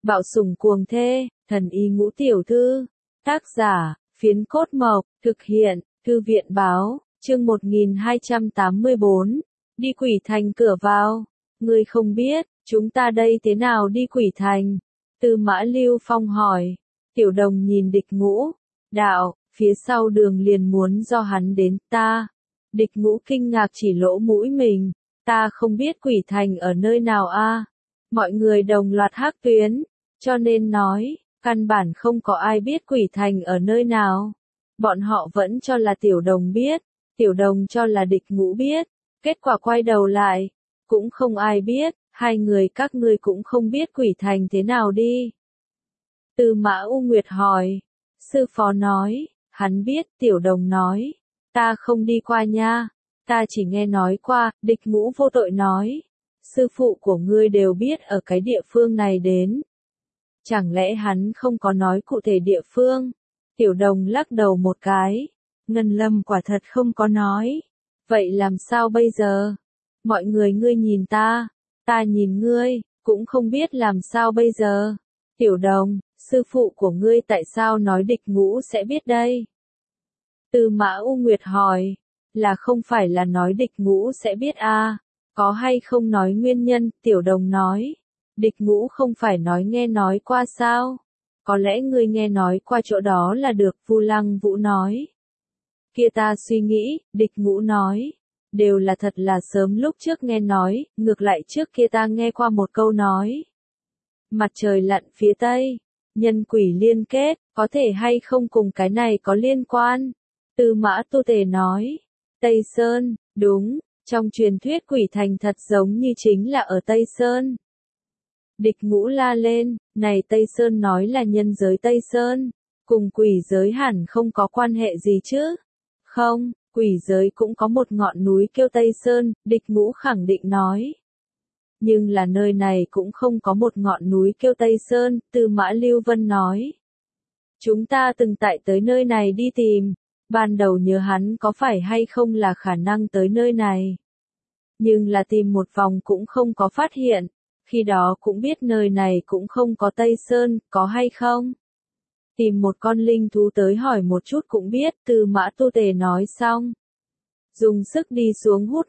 Bạo sủng cuồng thê, thần y ngũ tiểu thư. Tác giả, Phiến Cốt Mộc, thực hiện, Thư viện báo, chương 1284, đi Quỷ Thành cửa vào. Ngươi không biết, chúng ta đây thế nào đi Quỷ Thành? Tư Mã Lưu Phong hỏi. Tiểu Đồng nhìn Địch Ngũ, đạo, phía sau đường liền muốn do hắn đến ta. Địch Ngũ kinh ngạc chỉ lỗ mũi mình, ta không biết Quỷ Thành ở nơi nào a. Mọi người đồng loạt hắc tuyến, cho nên nói, căn bản không có ai biết Quỷ Thành ở nơi nào. Bọn họ vẫn cho là Tiểu Đồng biết, Tiểu Đồng cho là Địch Ngũ biết, kết quả quay đầu lại, cũng không ai biết, hai người các ngươi cũng không biết Quỷ Thành thế nào đi. Tư Mã U Nguyệt hỏi, sư phó nói, hắn biết, Tiểu Đồng nói, ta không đi qua nha, ta chỉ nghe nói qua. Địch Ngũ vô tội nói, sư phụ của ngươi đều biết ở cái địa phương này đến. Chẳng lẽ hắn không có nói cụ thể địa phương? Tiểu Đồng lắc đầu một cái, Ngân Lâm quả thật không có nói. Vậy làm sao bây giờ? Mọi người ngươi nhìn ta nhìn ngươi, cũng không biết làm sao bây giờ. Tiểu Đồng, sư phụ của ngươi tại sao nói Địch Ngũ sẽ biết đây? Tư Mã U Nguyệt hỏi, là không phải là nói Địch Ngũ sẽ biết a? Có hay không nói nguyên nhân? Tiểu Đồng nói, Địch Ngũ không phải nói nghe nói qua sao? Có lẽ ngươi nghe nói qua chỗ đó là được. Vu Lăng Vũ nói. Kia ta suy nghĩ, Địch Ngũ nói, đều là thật là sớm lúc trước nghe nói, ngược lại trước kia ta nghe qua một câu nói. Mặt trời lặn phía tây, nhân quỷ liên kết, có thể hay không cùng cái này có liên quan? Tư Mã Tu Tề nói, Tây Sơn, đúng, trong truyền thuyết Quỷ Thành thật giống như chính là ở Tây Sơn. Địch Ngũ la lên, này Tây Sơn nói là nhân giới Tây Sơn, cùng quỷ giới hẳn không có quan hệ gì chứ? Không, quỷ giới cũng có một ngọn núi kêu Tây Sơn, Địch Ngũ khẳng định nói. Nhưng là nơi này cũng không có một ngọn núi kêu Tây Sơn, Tư Mã Lưu Vân nói. Chúng ta từng tại tới nơi này đi tìm, ban đầu nhớ hắn có phải hay không là khả năng tới nơi này. Nhưng là tìm một vòng cũng không có phát hiện, khi đó cũng biết nơi này cũng không có Tây Sơn, có hay không? Tìm một con linh thú tới hỏi một chút cũng biết. Tư Mã Tu Tề nói xong, dùng sức đi xuống hút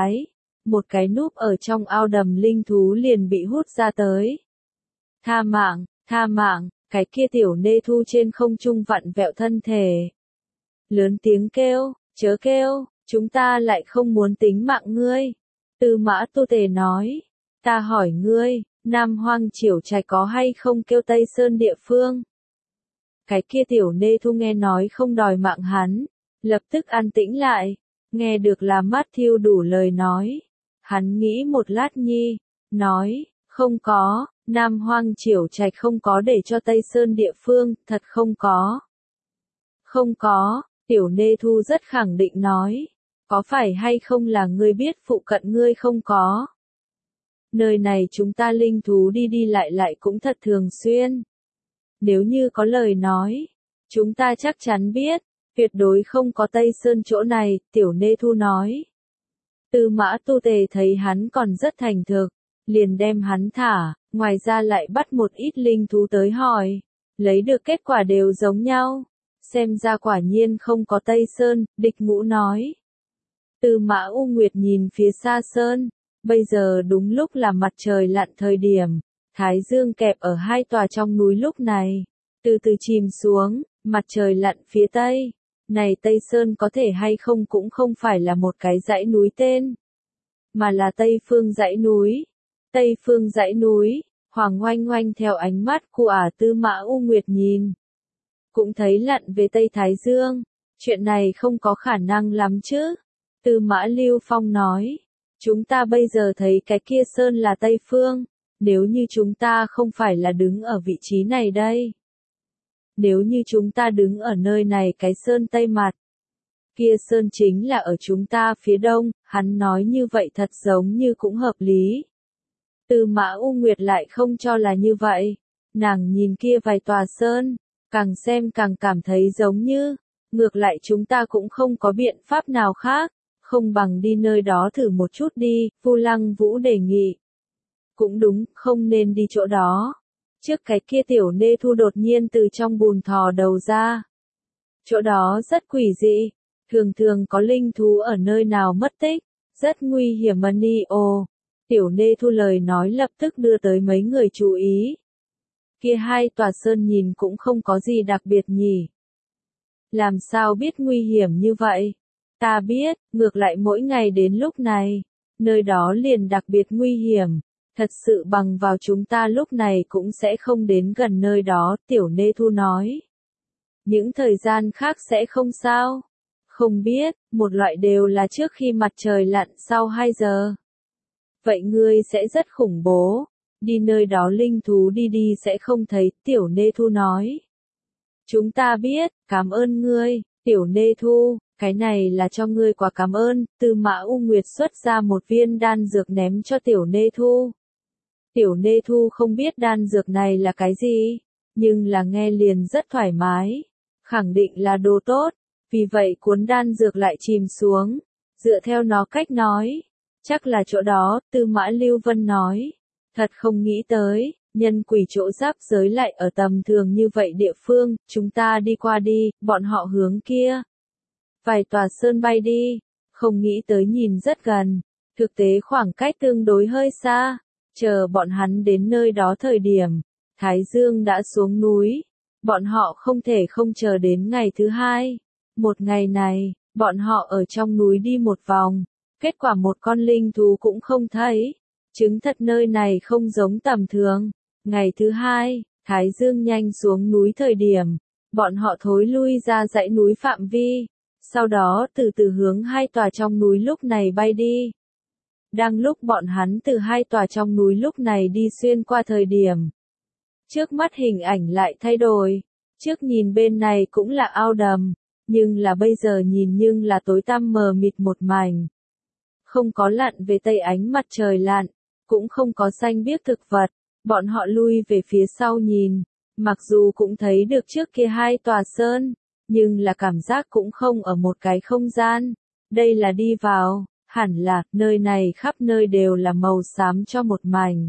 một cái núp ở trong ao đầm linh thú liền bị hút ra tới. Tha mạng, cái kia tiểu nê thu trên không trung vặn vẹo thân thể. Lớn tiếng kêu, chớ kêu, chúng ta lại không muốn tính mạng ngươi. Tư Mã Tu Tề nói, ta hỏi ngươi, Nam Hoang Triểu Trạch có hay không kêu Tây Sơn địa phương? Cái kia tiểu nê thu nghe nói không đòi mạng hắn, lập tức an tĩnh lại, nghe được là Matthew đủ lời nói. Hắn nghĩ một lát nhi, nói, không có, Nam Hoang Triểu Trạch không có để cho Tây Sơn địa phương, thật không có. Không có, tiểu nê thu rất khẳng định nói, có phải hay không là ngươi biết phụ cận ngươi không có? Nơi này chúng ta linh thú đi đi lại cũng thật thường xuyên. Nếu như có lời nói, chúng ta chắc chắn biết, tuyệt đối không có Tây Sơn chỗ này, tiểu nê thu nói. Tư Mã Tu Tề thấy hắn còn rất thành thực, liền đem hắn thả, ngoài ra lại bắt một ít linh thú tới hỏi, lấy được kết quả đều giống nhau. Xem ra quả nhiên không có Tây Sơn, Địch Ngũ nói. Tư Mã U Nguyệt nhìn phía xa Sơn, bây giờ đúng lúc là mặt trời lặn thời điểm, Thái Dương kẹp ở hai tòa trong núi lúc này, từ từ chìm xuống, mặt trời lặn phía tây. Này Tây Sơn có thể hay không cũng không phải là một cái dãy núi tên, mà là Tây Phương dãy núi. Tây Phương dãy núi, Hoàng Oanh Oanh theo ánh mắt của Tư Mã U Nguyệt nhìn, cũng thấy lặn về Tây Thái Dương, chuyện này không có khả năng lắm chứ. Tư Mã Lưu Phong nói, chúng ta bây giờ thấy cái kia Sơn là Tây Phương, nếu như chúng ta không phải là đứng ở vị trí này đây. Nếu như chúng ta đứng ở nơi này cái Sơn Tây mặt, kia Sơn chính là ở chúng ta phía đông, hắn nói như vậy thật giống như cũng hợp lý. Tư Mã U Nguyệt lại không cho là như vậy, nàng nhìn kia vài tòa Sơn, càng xem càng cảm thấy giống như, ngược lại chúng ta cũng không có biện pháp nào khác, không bằng đi nơi đó thử một chút đi. Vu Lăng Vũ đề nghị. Cũng đúng, không nên đi chỗ đó. Trước cái kia Tiểu Nê Thu đột nhiên từ trong bùn thò đầu ra. Chỗ đó rất quỷ dị, thường thường có linh thú ở nơi nào mất tích, rất nguy hiểm mà ồ. Tiểu Nê Thu lời nói lập tức đưa tới mấy người chú ý. Kia hai tòa sơn nhìn cũng không có gì đặc biệt nhỉ. Làm sao biết nguy hiểm như vậy? Ta biết, ngược lại mỗi ngày đến lúc này, nơi đó liền đặc biệt nguy hiểm. Thật sự bằng vào chúng ta lúc này cũng sẽ không đến gần nơi đó, Tiểu Nê Thu nói. Những thời gian khác sẽ không sao? Không biết, một loại đều là trước khi mặt trời lặn sau 2 giờ. Vậy ngươi sẽ rất khủng bố. Đi nơi đó linh thú đi sẽ không thấy, Tiểu Nê Thu nói. Chúng ta biết, cảm ơn ngươi, Tiểu Nê Thu, cái này là cho ngươi quà cảm ơn, Tư Mã U Nguyệt xuất ra một viên đan dược ném cho Tiểu Nê Thu. Tiểu Nê Thu không biết đan dược này là cái gì, nhưng là nghe liền rất thoải mái, khẳng định là đồ tốt, vì vậy cuốn đan dược lại chìm xuống, dựa theo nó cách nói, chắc là chỗ đó, Tư Mã Lưu Vân nói, thật không nghĩ tới, nhân quỷ chỗ giáp giới lại ở tầm thường như vậy địa phương, chúng ta đi qua đi, bọn họ hướng kia. Vài tòa sơn bay đi, không nghĩ tới nhìn rất gần, thực tế khoảng cách tương đối hơi xa. Chờ bọn hắn đến nơi đó thời điểm, Thái Dương đã xuống núi, bọn họ không thể không chờ đến ngày thứ 2. Một ngày này, bọn họ ở trong núi đi một vòng, kết quả một con linh thú cũng không thấy, chứng thật nơi này không giống tầm thường. Ngày thứ 2, Thái Dương nhanh xuống núi thời điểm, bọn họ thối lui ra dãy núi phạm vi, sau đó từ từ hướng hai tòa trong núi lúc này bay đi. Đang lúc bọn hắn từ hai tòa trong núi lúc này đi xuyên qua thời điểm. Trước mắt hình ảnh lại thay đổi. Trước nhìn bên này cũng là ao đầm, nhưng là bây giờ nhìn nhưng là tối tăm mờ mịt một mảnh. Không có lặn về tây ánh mặt trời lặn, cũng không có xanh biếc thực vật. Bọn họ lui về phía sau nhìn, mặc dù cũng thấy được trước kia hai tòa sơn, nhưng là cảm giác cũng không ở một cái không gian. Đây là đi vào. Hẳn là, nơi này khắp nơi đều là màu xám cho một mảnh.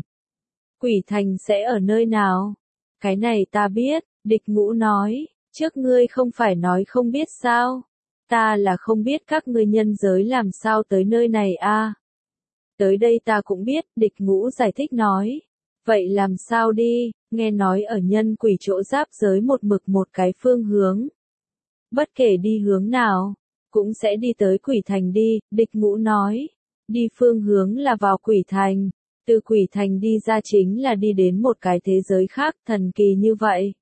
Quỷ thành sẽ ở nơi nào? Cái này ta biết, Địch Ngũ nói, trước ngươi không phải nói không biết sao? Ta là không biết các ngươi nhân giới làm sao tới nơi này a. Tới đây ta cũng biết, Địch Ngũ giải thích nói. Vậy làm sao đi, nghe nói ở nhân quỷ chỗ giáp giới một mực một cái phương hướng. Bất kể đi hướng nào, cũng sẽ đi tới quỷ thành đi, Địch Ngũ nói. Đi phương hướng là vào quỷ thành, từ quỷ thành đi ra chính là đi đến một cái thế giới khác thần kỳ như vậy.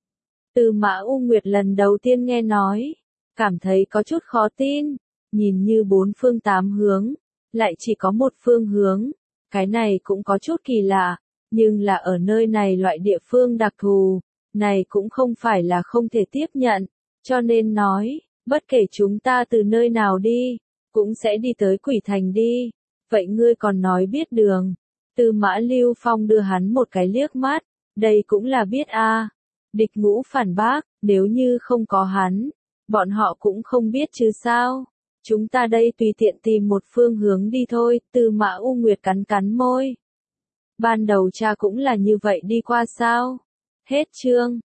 Tư Mã U Nguyệt lần đầu tiên nghe nói, cảm thấy có chút khó tin, nhìn như 4 phương 8 hướng, lại chỉ có một phương hướng, cái này cũng có chút kỳ lạ, nhưng là ở nơi này loại địa phương đặc thù, này cũng không phải là không thể tiếp nhận, cho nên nói. Bất kể chúng ta từ nơi nào đi, cũng sẽ đi tới quỷ thành đi. Vậy ngươi còn nói biết đường. Tư Mã Lưu Phong đưa hắn một cái liếc mắt. Đây cũng là biết a. Địch Ngũ phản bác, nếu như không có hắn, bọn họ cũng không biết chứ sao. Chúng ta đây tùy tiện tìm một phương hướng đi thôi, Tư Mã U Nguyệt cắn cắn môi. Ban đầu cha cũng là như vậy đi qua sao? Hết chương.